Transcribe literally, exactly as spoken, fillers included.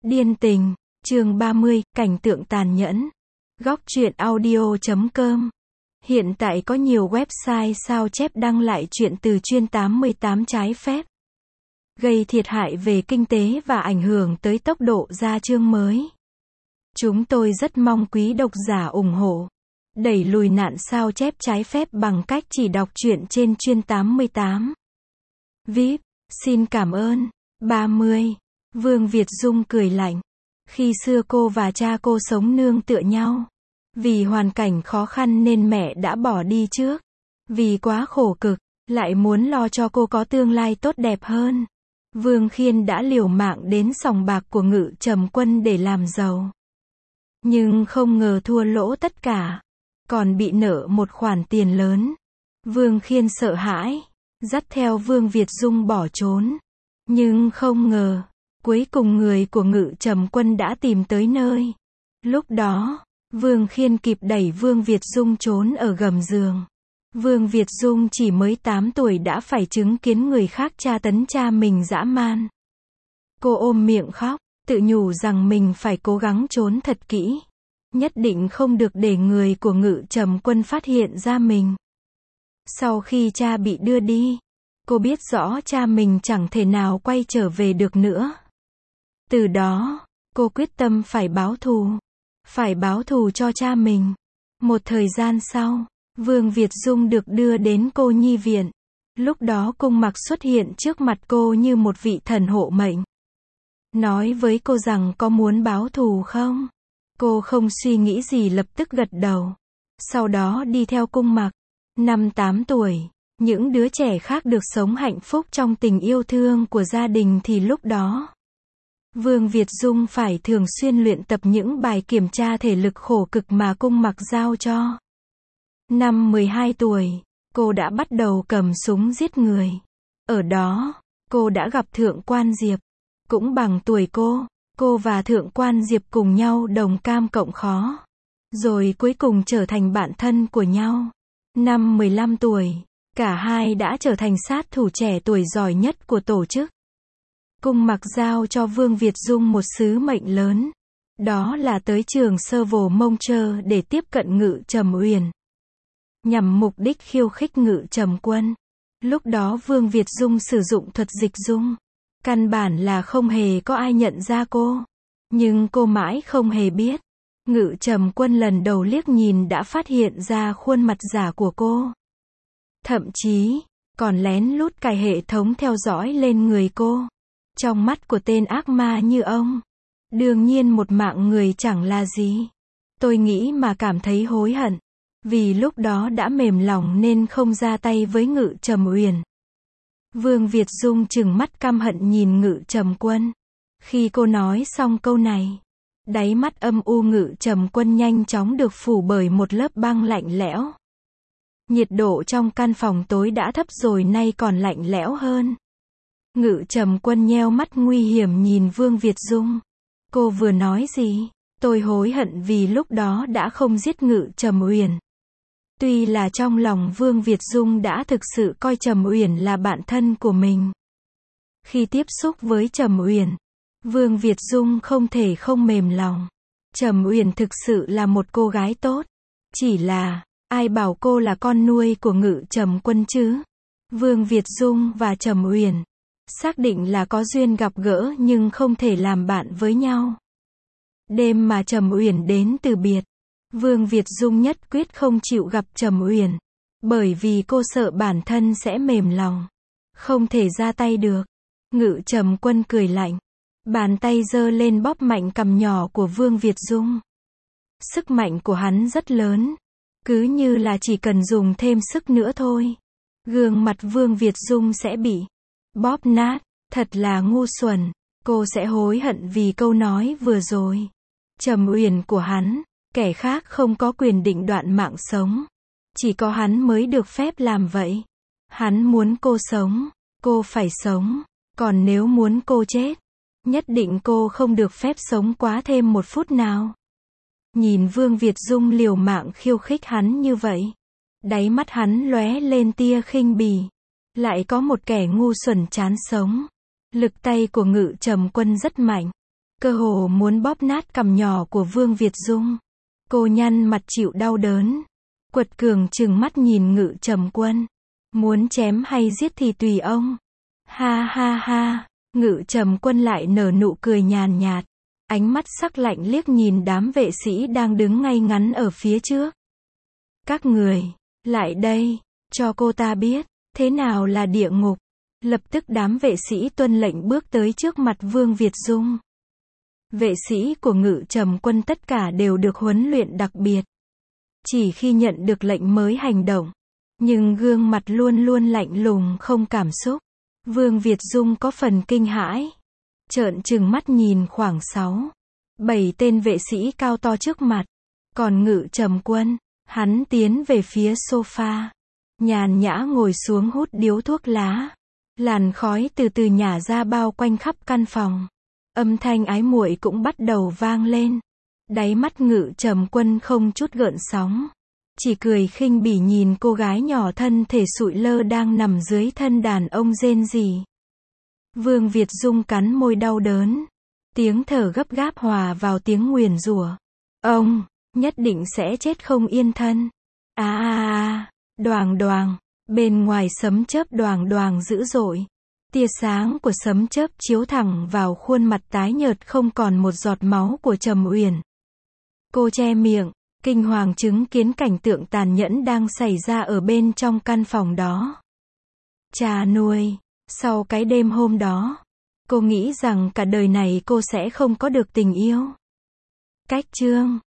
Điên tình, chương ba mươi, cảnh tượng tàn nhẫn. Góc truyện audio chấm com. Hiện tại có nhiều website sao chép đăng lại chuyện từ chuyên tám mươi tám trái phép, gây thiệt hại về kinh tế và ảnh hưởng tới tốc độ ra chương mới. Chúng tôi rất mong quý độc giả ủng hộ, đẩy lùi nạn sao chép trái phép bằng cách chỉ đọc truyện trên chuyên tám mươi tám. vê i pê, xin cảm ơn. ba mươi. Vương Việt Dung cười lạnh. Khi xưa cô và cha cô sống nương tựa nhau. Vì hoàn cảnh khó khăn nên mẹ đã bỏ đi trước. Vì quá khổ cực, lại muốn lo cho cô có tương lai tốt đẹp hơn. Vương Khiên đã liều mạng đến sòng bạc của Ngự Trầm Quân để làm giàu. Nhưng không ngờ thua lỗ tất cả. Còn bị nợ một khoản tiền lớn. Vương Khiên sợ hãi, dắt theo Vương Việt Dung bỏ trốn. Nhưng không ngờ, cuối cùng người của Ngự Trầm Quân đã tìm tới nơi. Lúc đó, Vương Khiên kịp đẩy Vương Việt Dung trốn ở gầm giường. Vương Việt Dung chỉ mới tám tuổi đã phải chứng kiến người khác tra tấn cha mình dã man. Cô ôm miệng khóc, tự nhủ rằng mình phải cố gắng trốn thật kỹ. Nhất định không được để người của Ngự Trầm Quân phát hiện ra mình. Sau khi cha bị đưa đi, cô biết rõ cha mình chẳng thể nào quay trở về được nữa. Từ đó, cô quyết tâm phải báo thù. Phải báo thù cho cha mình. Một thời gian sau, Vương Việt Dung được đưa đến cô nhi viện. Lúc đó Cung Mặc xuất hiện trước mặt cô như một vị thần hộ mệnh. Nói với cô rằng có muốn báo thù không? Cô không suy nghĩ gì lập tức gật đầu. Sau đó đi theo Cung Mặc. Năm tám tuổi, những đứa trẻ khác được sống hạnh phúc trong tình yêu thương của gia đình thì lúc đó, Vương Việt Dung phải thường xuyên luyện tập những bài kiểm tra thể lực khổ cực mà Cung Mặc giao cho. Năm mười hai tuổi, cô đã bắt đầu cầm súng giết người. Ở đó, cô đã gặp Thượng Quan Diệp. Cũng bằng tuổi cô, cô và Thượng Quan Diệp cùng nhau đồng cam cộng khó. Rồi cuối cùng trở thành bạn thân của nhau. Năm mười lăm tuổi, cả hai đã trở thành sát thủ trẻ tuổi giỏi nhất của tổ chức. Cung Mặc giao cho Vương Việt Dung một sứ mệnh lớn. Đó là tới trường Sơ Vồ Mông Trơ để tiếp cận Ngự Trầm Uyển. Nhằm mục đích khiêu khích Ngự Trầm Quân. Lúc đó Vương Việt Dung sử dụng thuật dịch dung. Căn bản là không hề có ai nhận ra cô. Nhưng cô mãi không hề biết. Ngự Trầm Quân lần đầu liếc nhìn đã phát hiện ra khuôn mặt giả của cô. Thậm chí, còn lén lút cài hệ thống theo dõi lên người cô. Trong mắt của tên ác ma như ông, đương nhiên một mạng người chẳng là gì. Tôi nghĩ mà cảm thấy hối hận. Vì lúc đó đã mềm lòng nên không ra tay với Ngự Trầm Uyển. Vương Việt Dung trừng mắt căm hận nhìn Ngự Trầm Quân. Khi cô nói xong câu này, đáy mắt âm u Ngự Trầm Quân nhanh chóng được phủ bởi một lớp băng lạnh lẽo. Nhiệt độ trong căn phòng tối đã thấp rồi nay còn lạnh lẽo hơn. Ngự Trầm Quân nheo mắt nguy hiểm nhìn Vương Việt Dung. Cô vừa nói gì? Tôi hối hận vì lúc đó đã không giết Ngự Trầm Uyển. Tuy là trong lòng Vương Việt Dung đã thực sự coi Trầm Uyển là bạn thân của mình. Khi tiếp xúc với Trầm Uyển, Vương Việt Dung không thể không mềm lòng. Trầm Uyển thực sự là một cô gái tốt. Chỉ là, ai bảo cô là con nuôi của Ngự Trầm Quân chứ? Vương Việt Dung và Trầm Uyển xác định là có duyên gặp gỡ nhưng không thể làm bạn với nhau. Đêm mà Trầm Uyển đến từ biệt, Vương Việt Dung nhất quyết không chịu gặp Trầm Uyển. Bởi vì cô sợ bản thân sẽ mềm lòng. Không thể ra tay được. Ngự Trầm Quân cười lạnh. Bàn tay giơ lên bóp mạnh cằm nhỏ của Vương Việt Dung. Sức mạnh của hắn rất lớn. Cứ như là chỉ cần dùng thêm sức nữa thôi, gương mặt Vương Việt Dung sẽ bị bóp nát. Thật là ngu xuẩn. Cô sẽ hối hận vì câu nói vừa rồi. Trầm Uyển của hắn, kẻ khác không có quyền định đoạn mạng sống. Chỉ có hắn mới được phép làm vậy. Hắn muốn cô sống, cô phải sống. Còn nếu muốn cô chết, nhất định cô không được phép sống quá thêm một phút nào. Nhìn Vương Việt Dung liều mạng khiêu khích hắn như vậy, đáy mắt hắn lóe lên tia khinh bỉ. Lại có một kẻ ngu xuẩn chán sống. Lực tay của Ngự Trầm Quân rất mạnh. cơ hồ muốn bóp nát cằm nhỏ của Vương Việt Dung. Cô nhăn mặt chịu đau đớn. Quật cường trừng mắt nhìn Ngự Trầm Quân. Muốn chém hay giết thì tùy ông. Ha ha ha, Ngự Trầm Quân lại nở nụ cười nhàn nhạt. Ánh mắt sắc lạnh liếc nhìn đám vệ sĩ đang đứng ngay ngắn ở phía trước. Các người, lại đây, cho cô ta biết, thế nào là địa ngục. Lập tức đám vệ sĩ tuân lệnh bước tới trước mặt Vương Việt Dung. Vệ sĩ của Ngự Trầm Quân tất cả đều được huấn luyện đặc biệt. Chỉ khi nhận được lệnh mới hành động. Nhưng gương mặt luôn luôn lạnh lùng không cảm xúc. Vương Việt Dung có phần kinh hãi. Trợn trừng mắt nhìn khoảng sáu, bảy tên vệ sĩ cao to trước mặt. Còn Ngự Trầm Quân, hắn tiến về phía sofa. Nhàn nhã ngồi xuống hút điếu thuốc lá. Làn khói từ từ nhả ra bao quanh khắp căn phòng. Âm thanh ái muội cũng bắt đầu vang lên. Đáy mắt Ngự Trầm Quân không chút gợn sóng. Chỉ cười khinh bỉ nhìn cô gái nhỏ thân thể sụi lơ đang nằm dưới thân đàn ông rên rỉ. Vương Việt Dung cắn môi đau đớn. Tiếng thở gấp gáp hòa vào tiếng nguyền rủa. Ông, nhất định sẽ chết không yên thân. À à à, đoàng đoàng. Bên ngoài sấm chớp đoàng đoàng dữ dội. Tia sáng của sấm chớp chiếu thẳng vào khuôn mặt tái nhợt không còn một giọt máu của Trầm Uyển. Cô che miệng, kinh hoàng chứng kiến cảnh tượng tàn nhẫn đang xảy ra ở bên trong căn phòng đó. Cha nuôi, sau cái đêm hôm đó, cô nghĩ rằng cả đời này cô sẽ không có được tình yêu. Cách chương